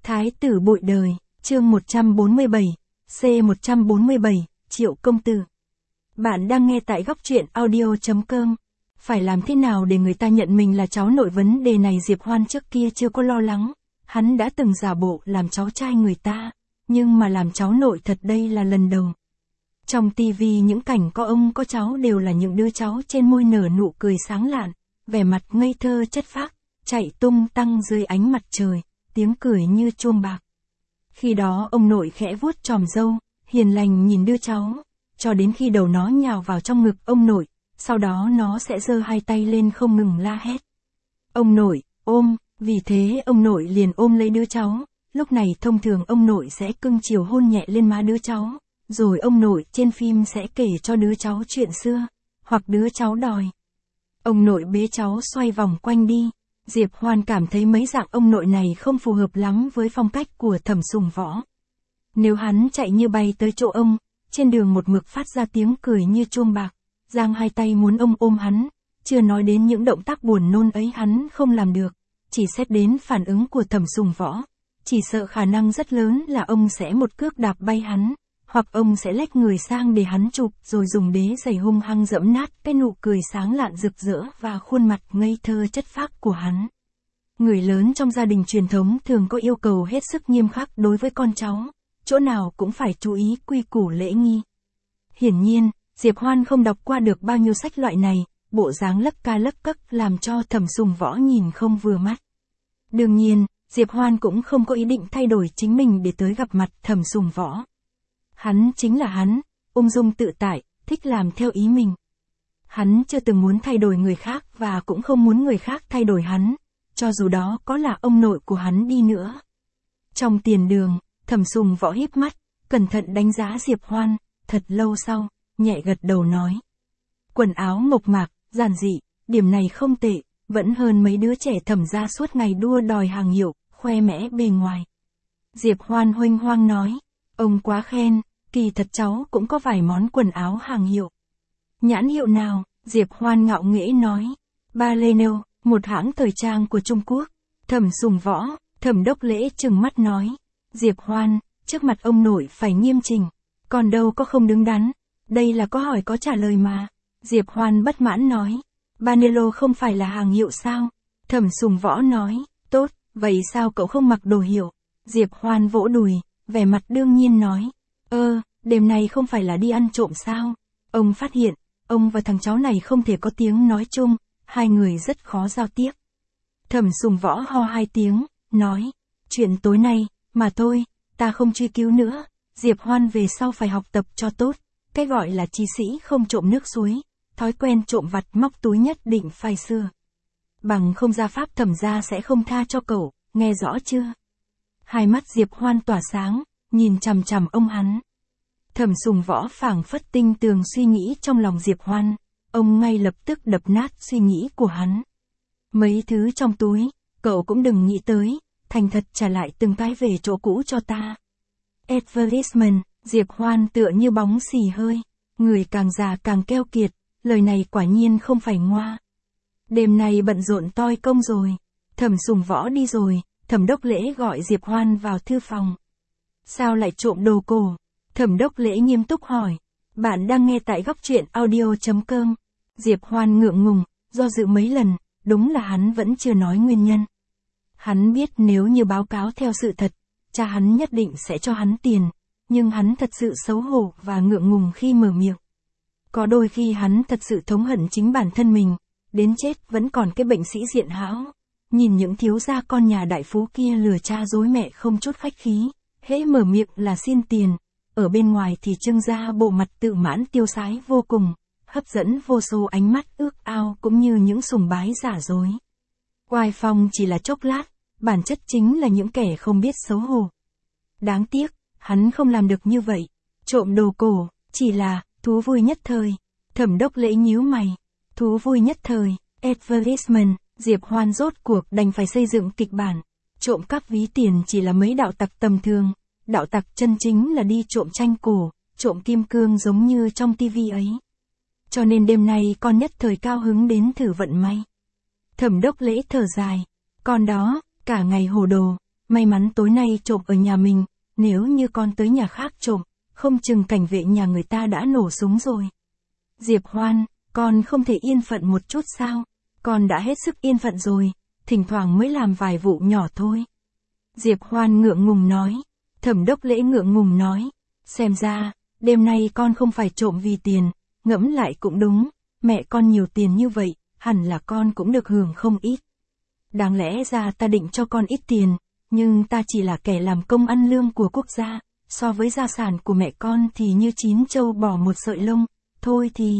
Thái tử bội đời, chương 147, C147, Triệu công tử. Bạn đang nghe tại góc truyện audio.com. Phải làm thế nào để người ta nhận mình là cháu nội? Vấn đề này Diệp Hoan trước kia chưa có lo lắng. Hắn đã từng giả bộ làm cháu trai người ta, nhưng mà làm cháu nội thật đây là lần đầu. Trong tivi những cảnh có ông có cháu đều là những đứa cháu trên môi nở nụ cười sáng lạn, vẻ mặt ngây thơ chất phác, chạy tung tăng dưới ánh mặt trời, tiếng cười như chuông bạc. Khi đó ông nội khẽ vuốt chòm râu, hiền lành nhìn đứa cháu, cho đến khi đầu nó nhào vào trong ngực ông nội, sau đó nó sẽ giơ hai tay lên không ngừng la hét. Ông nội, ôm, vì thế ông nội liền ôm lấy đứa cháu, lúc này thông thường ông nội sẽ cưng chiều hôn nhẹ lên má đứa cháu, rồi ông nội trên phim sẽ kể cho đứa cháu chuyện xưa, hoặc đứa cháu đòi. Ông nội bế cháu xoay vòng quanh đi. Diệp Hoan cảm thấy mấy dạng ông nội này không phù hợp lắm với phong cách của Thẩm Sùng Võ. Nếu hắn chạy như bay tới chỗ ông, trên đường một mực phát ra tiếng cười như chuông bạc, giang hai tay muốn ông ôm hắn, chưa nói đến những động tác buồn nôn ấy hắn không làm được, chỉ xét đến phản ứng của Thẩm Sùng Võ, chỉ sợ khả năng rất lớn là ông sẽ một cước đạp bay hắn, hoặc ông sẽ lách người sang để hắn chụp rồi dùng đế giày hung hăng dẫm nát cái nụ cười sáng lạn rực rỡ và khuôn mặt ngây thơ chất phác của hắn. Người lớn trong gia đình truyền thống thường có yêu cầu hết sức nghiêm khắc đối với con cháu, chỗ nào cũng phải chú ý quy củ lễ nghi. Hiển nhiên, Diệp Hoan không đọc qua được bao nhiêu sách loại này, bộ dáng lấc ca lấc cấc làm cho Thẩm Sùng Võ nhìn không vừa mắt. Đương nhiên, Diệp Hoan cũng không có ý định thay đổi chính mình để tới gặp mặt Thẩm Sùng Võ. Hắn chính là hắn, ung dung tự tại, thích làm theo ý mình. Hắn chưa từng muốn thay đổi người khác và cũng không muốn người khác thay đổi hắn, cho dù đó có là ông nội của hắn đi nữa. Trong tiền đường, Thẩm Sùng Võ híp mắt, cẩn thận đánh giá Diệp Hoan, thật lâu sau, nhẹ gật đầu nói. Quần áo mộc mạc, giản dị, điểm này không tệ, vẫn hơn mấy đứa trẻ Thẩm gia suốt ngày đua đòi hàng hiệu, khoe mẽ bề ngoài. Diệp Hoan huênh hoang nói. Ông quá khen, kỳ thật cháu cũng có vài món quần áo hàng hiệu. Nhãn hiệu nào? Diệp Hoan ngạo nghễ nói. Baleno, một hãng thời trang của Trung Quốc. Thẩm Sùng Võ, Thẩm Đốc Lễ trừng mắt nói. Diệp Hoan, trước mặt ông nội phải nghiêm chỉnh, còn đâu có không đứng đắn. Đây là có hỏi có trả lời mà. Diệp Hoan bất mãn nói. Baleno không phải là hàng hiệu sao? Thẩm Sùng Võ nói. Tốt, vậy sao cậu không mặc đồ hiệu? Diệp Hoan vỗ đùi, vẻ mặt đương nhiên nói. Đêm nay không phải là đi ăn trộm sao? Ông phát hiện, ông và thằng cháu này không thể có tiếng nói chung, hai người rất khó giao tiếp. Thẩm Sùng Võ ho hai tiếng, nói. Chuyện tối nay, mà thôi, ta không truy cứu nữa. Diệp Hoan về sau phải học tập cho tốt. Cái gọi là trí sĩ không trộm nước suối, thói quen trộm vặt móc túi nhất định phải sửa. Bằng không gia pháp Thẩm gia sẽ không tha cho cậu, nghe rõ chưa? Hai mắt Diệp Hoan tỏa sáng, nhìn chằm chằm ông hắn. Thẩm Sùng Võ phảng phất tinh tường suy nghĩ trong lòng Diệp Hoan, ông ngay lập tức đập nát suy nghĩ của hắn. Mấy thứ trong túi, cậu cũng đừng nghĩ tới, thành thật trả lại từng cái về chỗ cũ cho ta. Advertisement, Diệp Hoan tựa như bóng xì hơi, người càng già càng keo kiệt, lời này quả nhiên không phải ngoa. Đêm nay bận rộn toi công rồi, Thẩm Sùng Võ đi rồi. Thẩm Đốc Lễ gọi Diệp Hoan vào thư phòng. Sao lại trộm đồ cổ? Thẩm Đốc Lễ nghiêm túc hỏi. Bạn đang nghe tại góc truyện audio.com. Diệp Hoan ngượng ngùng, do dự mấy lần, đúng là hắn vẫn chưa nói nguyên nhân. Hắn biết nếu như báo cáo theo sự thật, cha hắn nhất định sẽ cho hắn tiền, nhưng hắn thật sự xấu hổ và ngượng ngùng khi mở miệng. Có đôi khi hắn thật sự thống hận chính bản thân mình, đến chết vẫn còn cái bệnh sĩ diện hão. Nhìn những thiếu gia con nhà đại phú kia lừa cha dối mẹ không chút khách khí, hễ mở miệng là xin tiền, ở bên ngoài thì trưng ra bộ mặt tự mãn tiêu sái vô cùng, hấp dẫn vô số ánh mắt ước ao cũng như những sùng bái giả dối. Oai phong chỉ là chốc lát, bản chất chính là những kẻ không biết xấu hổ. Đáng tiếc, hắn không làm được như vậy, trộm đồ cổ, chỉ là thú vui nhất thời. Thẩm Đốc Lễ nhíu mày, thú vui nhất thời, advertisement. Diệp Hoan rốt cuộc đành phải xây dựng kịch bản. Trộm cắp ví tiền chỉ là mấy đạo tặc tầm thường, đạo tặc chân chính là đi trộm tranh cổ, trộm kim cương giống như trong tivi ấy. Cho nên đêm nay con nhất thời cao hứng đến thử vận may. Thẩm Đốc Lễ thở dài, con đó, cả ngày hồ đồ, may mắn tối nay trộm ở nhà mình, nếu như con tới nhà khác trộm, không chừng cảnh vệ nhà người ta đã nổ súng rồi. Diệp Hoan, con không thể yên phận một chút sao? Con đã hết sức yên phận rồi, thỉnh thoảng mới làm vài vụ nhỏ thôi. Diệp Hoan ngượng ngùng nói. Thẩm Đốc Lễ ngượng ngùng nói. Xem ra, đêm nay con không phải trộm vì tiền, ngẫm lại cũng đúng, mẹ con nhiều tiền như vậy, hẳn là con cũng được hưởng không ít. Đáng lẽ ra ta định cho con ít tiền, nhưng ta chỉ là kẻ làm công ăn lương của quốc gia, so với gia sản của mẹ con thì như chín trâu bỏ một sợi lông, thôi thì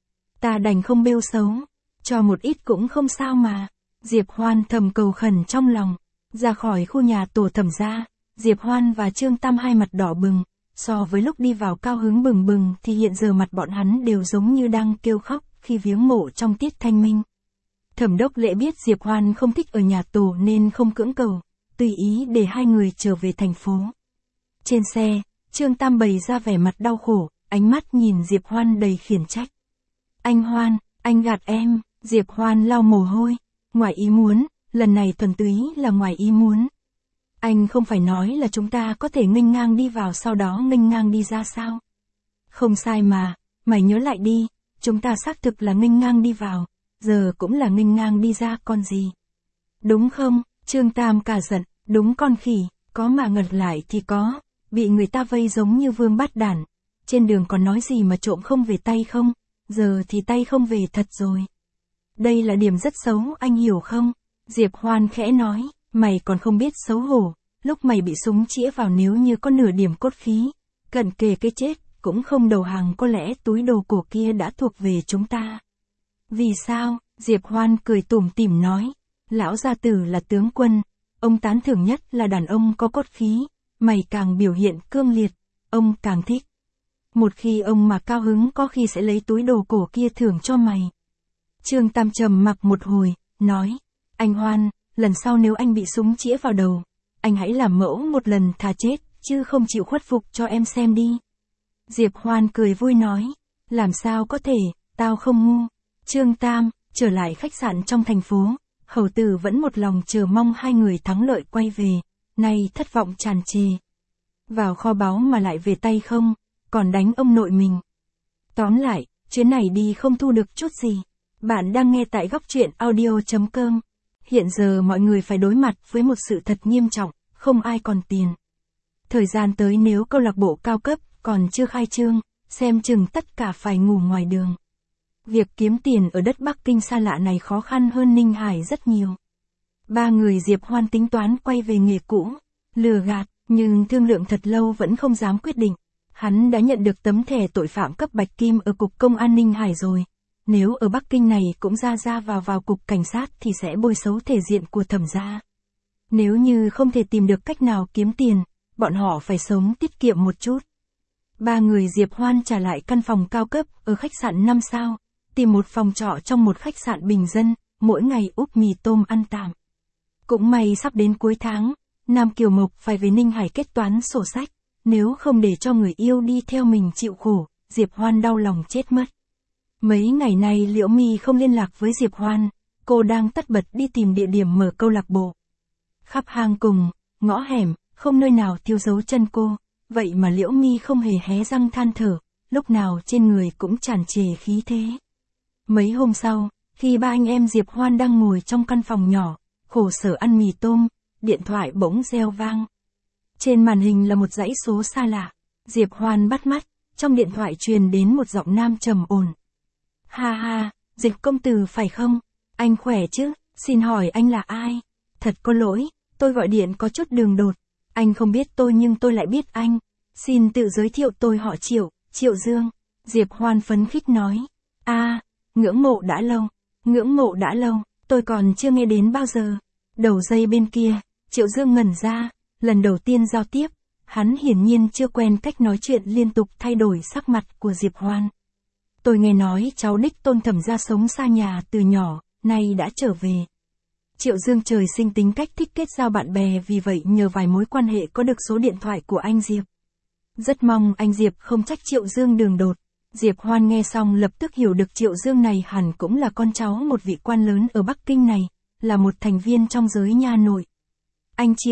ta đành không bêu xấu, cho một ít cũng không sao mà. Diệp Hoan thầm cầu khẩn trong lòng. Ra khỏi khu nhà tổ Thẩm gia, Diệp Hoan và Trương Tam hai mặt đỏ bừng, so với lúc đi vào cao hứng bừng bừng thì hiện giờ mặt bọn hắn đều giống như đang kêu khóc khi viếng mộ trong tiết thanh minh. Thẩm Đốc Lễ biết Diệp Hoan không thích ở nhà tổ nên không cưỡng cầu, tùy ý để hai người trở về thành phố. Trên xe, Trương Tam bày ra vẻ mặt đau khổ, ánh mắt nhìn Diệp Hoan đầy khiển trách. Anh Hoan, anh gạt em. Diệp Hoan lau mồ hôi. Ngoài ý muốn, lần này thuần túy là ngoài ý muốn. Anh không phải nói là chúng ta có thể nghênh ngang đi vào sau đó nghênh ngang đi ra sao? Không sai mà, mày nhớ lại đi, chúng ta xác thực là nghênh ngang đi vào, giờ cũng là nghênh ngang đi ra con gì. Đúng không? Trương Tam cả giận, đúng con khỉ, có mà ngật lại thì có, bị người ta vây giống như vương bắt đản. Trên đường còn nói gì mà trộm không về tay không, giờ thì tay không về thật rồi. Đây là điểm rất xấu, anh hiểu không? Diệp Hoan khẽ nói, mày còn không biết xấu hổ, lúc mày bị súng chĩa vào nếu như có nửa điểm cốt khí, cận kề cái chết, cũng không đầu hàng, có lẽ túi đồ cổ kia đã thuộc về chúng ta. Vì sao? Diệp Hoan cười tủm tỉm nói, lão gia tử là tướng quân, ông tán thưởng nhất là đàn ông có cốt khí, mày càng biểu hiện cương liệt, ông càng thích. Một khi ông mà cao hứng có khi sẽ lấy túi đồ cổ kia thưởng cho mày. Trương Tam trầm mặc một hồi, nói, anh Hoan, lần sau nếu anh bị súng chĩa vào đầu, anh hãy làm mẫu một lần thà chết, chứ không chịu khuất phục cho em xem đi. Diệp Hoan cười vui nói, làm sao có thể, tao không ngu. Trương Tam, trở lại khách sạn trong thành phố, Hầu Tử vẫn một lòng chờ mong hai người thắng lợi quay về, nay thất vọng tràn trề. Vào kho báu mà lại về tay không, còn đánh ông nội mình. Tóm lại, chuyến này đi không thu được chút gì. Bạn đang nghe tại góc truyện audio.com. Hiện giờ mọi người phải đối mặt với một sự thật nghiêm trọng, không ai còn tiền. Thời gian tới nếu câu lạc bộ cao cấp còn chưa khai trương, xem chừng tất cả phải ngủ ngoài đường. Việc kiếm tiền ở đất Bắc Kinh xa lạ này khó khăn hơn Ninh Hải rất nhiều. Ba người Diệp Hoan tính toán quay về nghề cũ, lừa gạt, nhưng thương lượng thật lâu vẫn không dám quyết định. Hắn đã nhận được tấm thẻ tội phạm cấp bạch kim ở Cục Công an Ninh Hải rồi. Nếu ở Bắc Kinh này cũng ra vào cục cảnh sát thì sẽ bôi xấu thể diện của Thẩm gia. Nếu như không thể tìm được cách nào kiếm tiền, bọn họ phải sống tiết kiệm một chút. Ba người Diệp Hoan trả lại căn phòng cao cấp ở khách sạn 5 sao, tìm một phòng trọ trong một khách sạn bình dân, mỗi ngày úp mì tôm ăn tạm. Cũng may sắp đến cuối tháng, Nam Kiều Mộc phải về Ninh Hải kết toán sổ sách, nếu không để cho người yêu đi theo mình chịu khổ, Diệp Hoan đau lòng chết mất. Mấy ngày nay Liễu My không liên lạc với Diệp Hoan, cô đang tất bật đi tìm địa điểm mở câu lạc bộ. Khắp hang cùng, ngõ hẻm, không nơi nào thiếu dấu chân cô, vậy mà Liễu My không hề hé răng than thở, lúc nào trên người cũng tràn trề khí thế. Mấy hôm sau, khi ba anh em Diệp Hoan đang ngồi trong căn phòng nhỏ, khổ sở ăn mì tôm, điện thoại bỗng reo vang. Trên màn hình là một dãy số xa lạ. Diệp Hoan bắt mắt, trong điện thoại truyền đến một giọng nam trầm ổn. Ha ha, Dịch công tử phải không? Anh khỏe chứ? Xin hỏi anh là ai? Thật có lỗi, tôi gọi điện có chút đường đột. Anh không biết tôi nhưng tôi lại biết anh. Xin tự giới thiệu, tôi họ Triệu, Triệu Dương. Diệp Hoan phấn khích nói. Ngưỡng mộ đã lâu. Ngưỡng mộ đã lâu, tôi còn chưa nghe đến bao giờ. Đầu dây bên kia, Triệu Dương ngẩn ra, lần đầu tiên giao tiếp, hắn hiển nhiên chưa quen cách nói chuyện liên tục thay đổi sắc mặt của Diệp Hoan. Tôi nghe nói cháu đích tôn Thẩm gia sống xa nhà từ nhỏ, nay đã trở về. Triệu Dương trời sinh tính cách thích kết giao bạn bè, vì vậy nhờ vài mối quan hệ có được số điện thoại của anh Diệp. Rất mong anh Diệp không trách Triệu Dương đường đột. Diệp Hoan nghe xong lập tức hiểu được Triệu Dương này hẳn cũng là con cháu một vị quan lớn ở Bắc Kinh này, là một thành viên trong giới nha nội. Anh Triệu,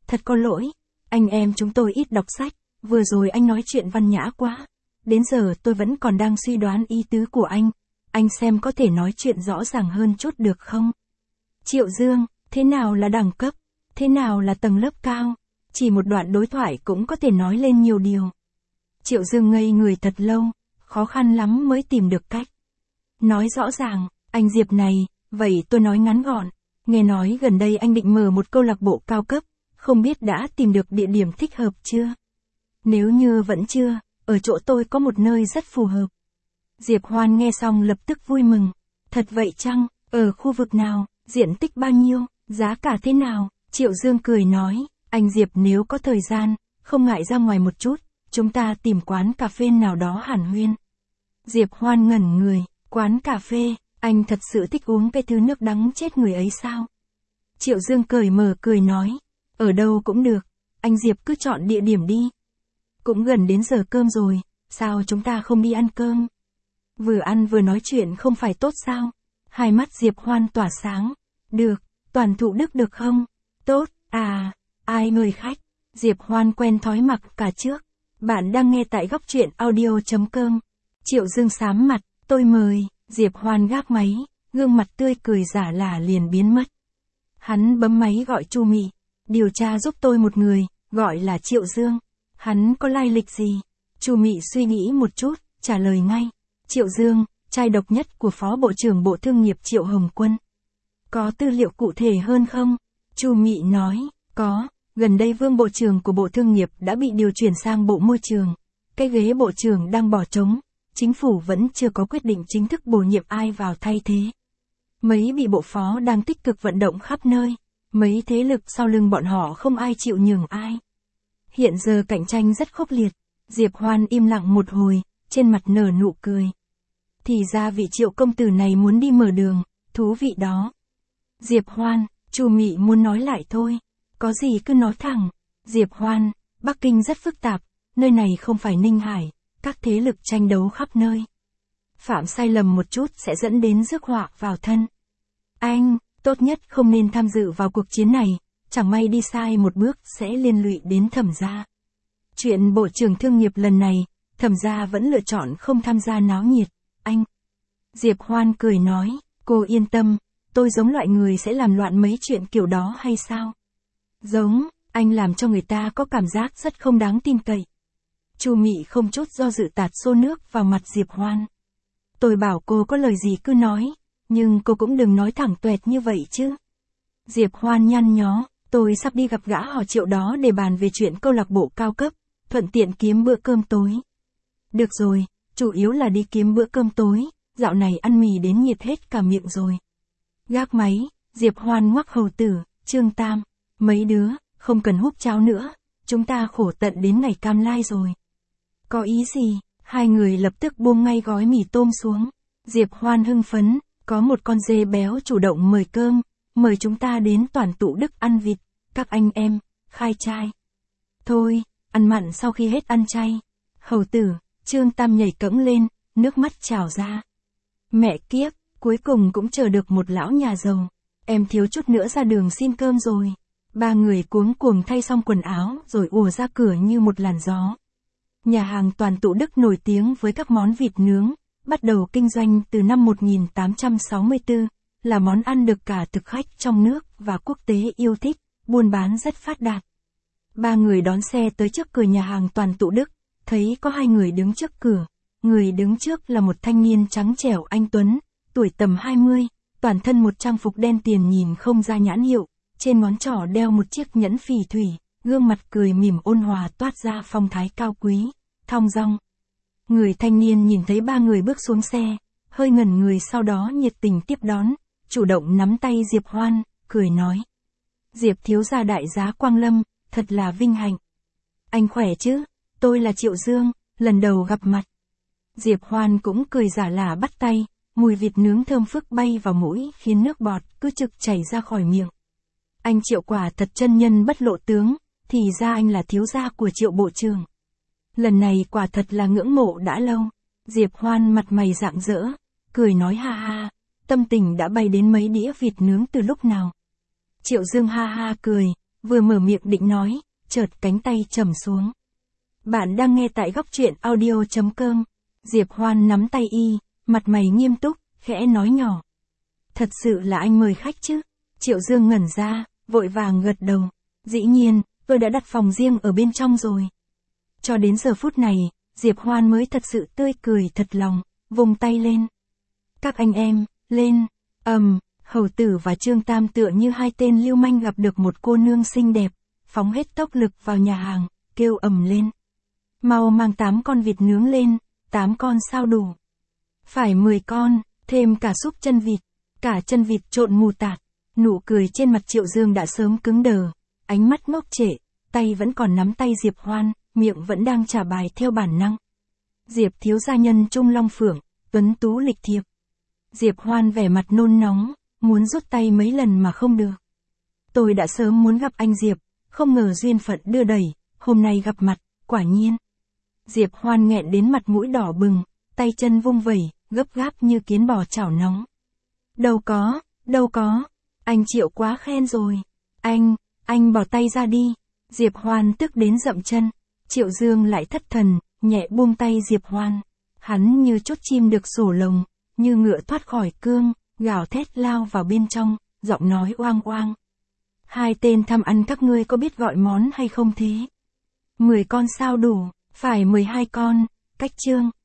thật có lỗi, anh em chúng tôi ít đọc sách, vừa rồi anh nói chuyện văn nhã quá. Đến giờ tôi vẫn còn đang suy đoán ý tứ của anh xem có thể nói chuyện rõ ràng hơn chút được không? Triệu Dương, thế nào là đẳng cấp? Thế nào là tầng lớp cao? Chỉ một đoạn đối thoại cũng có thể nói lên nhiều điều. Triệu Dương ngây người thật lâu, khó khăn lắm mới tìm được cách. Nói rõ ràng, anh Diệp này, vậy tôi nói ngắn gọn. Nghe nói gần đây anh định mở một câu lạc bộ cao cấp, không biết đã tìm được địa điểm thích hợp chưa? Nếu như vẫn chưa, ở chỗ tôi có một nơi rất phù hợp. Diệp Hoan nghe xong lập tức vui mừng. Thật vậy chăng, ở khu vực nào, diện tích bao nhiêu, giá cả thế nào? Triệu Dương cười nói, anh Diệp nếu có thời gian, không ngại ra ngoài một chút, chúng ta tìm quán cà phê nào đó hàn huyên. Diệp Hoan ngẩn người, quán cà phê, anh thật sự thích uống cái thứ nước đắng chết người ấy sao? Triệu Dương cởi mở cười nói, ở đâu cũng được, anh Diệp cứ chọn địa điểm đi. Cũng gần đến giờ cơm rồi, sao chúng ta không đi ăn cơm? Vừa ăn vừa nói chuyện không phải tốt sao? Hai mắt Diệp Hoan tỏa sáng. Được, Toàn Thụ Đức được không? Tốt, à, ai mời khách? Diệp Hoan quen thói mặc cả trước. Bạn đang nghe tại góc truyện audio.com. Triệu Dương sám mặt, tôi mời. Diệp Hoan gác máy, gương mặt tươi cười giả lả liền biến mất. Hắn bấm máy gọi Chu Mị. Điều tra giúp tôi một người, gọi là Triệu Dương. Hắn có lai lịch gì? Chu Mị suy nghĩ một chút, trả lời ngay. Triệu Dương, trai độc nhất của Phó Bộ trưởng Bộ Thương nghiệp Triệu Hồng Quân. Có tư liệu cụ thể hơn không? Chu Mị nói, có, gần đây Vương Bộ trưởng của Bộ Thương nghiệp đã bị điều chuyển sang Bộ Môi trường. Cái ghế Bộ trưởng đang bỏ trống, chính phủ vẫn chưa có quyết định chính thức bổ nhiệm ai vào thay thế. Mấy vị bộ phó đang tích cực vận động khắp nơi, mấy thế lực sau lưng bọn họ không ai chịu nhường ai. Hiện giờ cạnh tranh rất khốc liệt. Diệp Hoan im lặng một hồi, trên mặt nở nụ cười. Thì ra vị Triệu công tử này muốn đi mở đường, thú vị đó. Diệp Hoan, Chu Mị muốn nói lại thôi, có gì cứ nói thẳng. Diệp Hoan, Bắc Kinh rất phức tạp, nơi này không phải Ninh Hải, các thế lực tranh đấu khắp nơi. Phạm sai lầm một chút sẽ dẫn đến rước họa vào thân. Anh, tốt nhất không nên tham dự vào cuộc chiến này, chẳng may đi sai một bước sẽ liên lụy đến Thẩm gia. Chuyện Bộ trưởng Thương nghiệp lần này, Thẩm gia vẫn lựa chọn không tham gia náo nhiệt, anh. Diệp Hoan cười nói, cô yên tâm, tôi giống loại người sẽ làm loạn mấy chuyện kiểu đó hay sao? Giống, anh làm cho người ta có cảm giác rất không đáng tin cậy. Chu Mị không chút do dự tạt xô nước vào mặt Diệp Hoan. Tôi bảo cô có lời gì cứ nói, nhưng cô cũng đừng nói thẳng tuẹt như vậy chứ. Diệp Hoan nhăn nhó, tôi sắp đi gặp gã họ Triệu đó để bàn về chuyện câu lạc bộ cao cấp, thuận tiện kiếm bữa cơm tối. Được rồi, chủ yếu là đi kiếm bữa cơm tối, dạo này ăn mì đến nhiệt hết cả miệng rồi. Gác máy, Diệp Hoan ngoắc hầu tử, Trương Tam, mấy đứa, không cần húp cháo nữa, chúng ta khổ tận đến ngày cam lai rồi. Có ý gì? Hai người lập tức buông ngay gói mì tôm xuống. Diệp Hoan hưng phấn, có một con dê béo chủ động mời cơm, mời chúng ta đến Toàn Tụ Đức ăn vịt, các anh em, khai trai. Thôi, ăn mặn sau khi hết ăn chay. Hầu tử, Trương Tam nhảy cẫng lên, nước mắt trào ra. Mẹ kiếp, cuối cùng cũng chờ được một lão nhà giàu. Em thiếu chút nữa ra đường xin cơm rồi. Ba người cuống cuồng thay xong quần áo rồi ùa ra cửa như một làn gió. Nhà hàng Toàn Tụ Đức nổi tiếng với các món vịt nướng, bắt đầu kinh doanh từ năm 1864, là món ăn được cả thực khách trong nước và quốc tế yêu thích, buôn bán rất phát đạt. Ba người đón xe tới trước cửa nhà hàng Toàn Tụ Đức, thấy có hai người đứng trước cửa. Người đứng trước là một thanh niên trắng trẻo anh tuấn, tuổi tầm 20, toàn thân một trang phục đen tiền nhìn không ra nhãn hiệu, trên ngón trỏ đeo một chiếc nhẫn phỉ thủy, gương mặt cười mỉm ôn hòa toát ra phong thái cao quý, thong dong. Người thanh niên nhìn thấy ba người bước xuống xe, hơi ngẩn người sau đó nhiệt tình tiếp đón, chủ động nắm tay Diệp Hoan, cười nói. Diệp thiếu gia đại giá Quang Lâm, thật là vinh hạnh. Anh khỏe chứ? Tôi là Triệu Dương, lần đầu gặp mặt. Diệp Hoan cũng cười giả lả bắt tay, mùi vịt nướng thơm phức bay vào mũi khiến nước bọt cứ trực chảy ra khỏi miệng. Anh Triệu quả thật chân nhân bất lộ tướng, thì ra anh là thiếu gia của Triệu bộ trưởng. Lần này quả thật là ngưỡng mộ đã lâu. Diệp Hoan mặt mày rạng rỡ, cười nói ha ha, tâm tình đã bay đến mấy đĩa vịt nướng từ lúc nào. Triệu Dương ha ha cười, vừa mở miệng định nói, chợt cánh tay trầm xuống. Bạn đang nghe tại góc truyện audio.com. Diệp Hoan nắm tay y, mặt mày nghiêm túc, khẽ nói nhỏ. Thật sự là anh mời khách chứ? Triệu Dương ngẩn ra, vội vàng gật đầu. Dĩ nhiên, tôi đã đặt phòng riêng ở bên trong rồi. Cho đến giờ phút này, Diệp Hoan mới thật sự tươi cười thật lòng, vùng tay lên. Các anh em, lên, Hầu Tử và Trương Tam tựa như hai tên lưu manh gặp được một cô nương xinh đẹp, phóng hết tốc lực vào nhà hàng, kêu ầm lên. Mau mang 8 con vịt nướng lên, 8 con sao đủ? Phải 10 con, thêm cả súp chân vịt, cả chân vịt trộn mù tạt. Nụ cười trên mặt Triệu Dương đã sớm cứng đờ, ánh mắt ngốc trệ, tay vẫn còn nắm tay Diệp Hoan, miệng vẫn đang trả bài theo bản năng. Diệp thiếu gia nhân trung long phượng, tuấn tú lịch thiệp. Diệp Hoan vẻ mặt nôn nóng, muốn rút tay mấy lần mà không được. Tôi đã sớm muốn gặp anh Diệp, không ngờ duyên phận đưa đẩy, hôm nay gặp mặt, quả nhiên. Diệp Hoan nghẹn đến mặt mũi đỏ bừng, tay chân vung vẩy, gấp gáp như kiến bò chảo nóng. Đâu có, anh Triệu quá khen rồi. Anh bỏ tay ra đi. Diệp Hoan tức đến dậm chân. Triệu Dương lại thất thần, nhẹ buông tay Diệp Hoan. Hắn như chốt chim được sổ lồng, như ngựa thoát khỏi cương, gào thét lao vào bên trong, giọng nói oang oang. Hai tên tham ăn các ngươi có biết gọi món hay không thế? 10 con sao đủ, phải 12 con, cách Trương.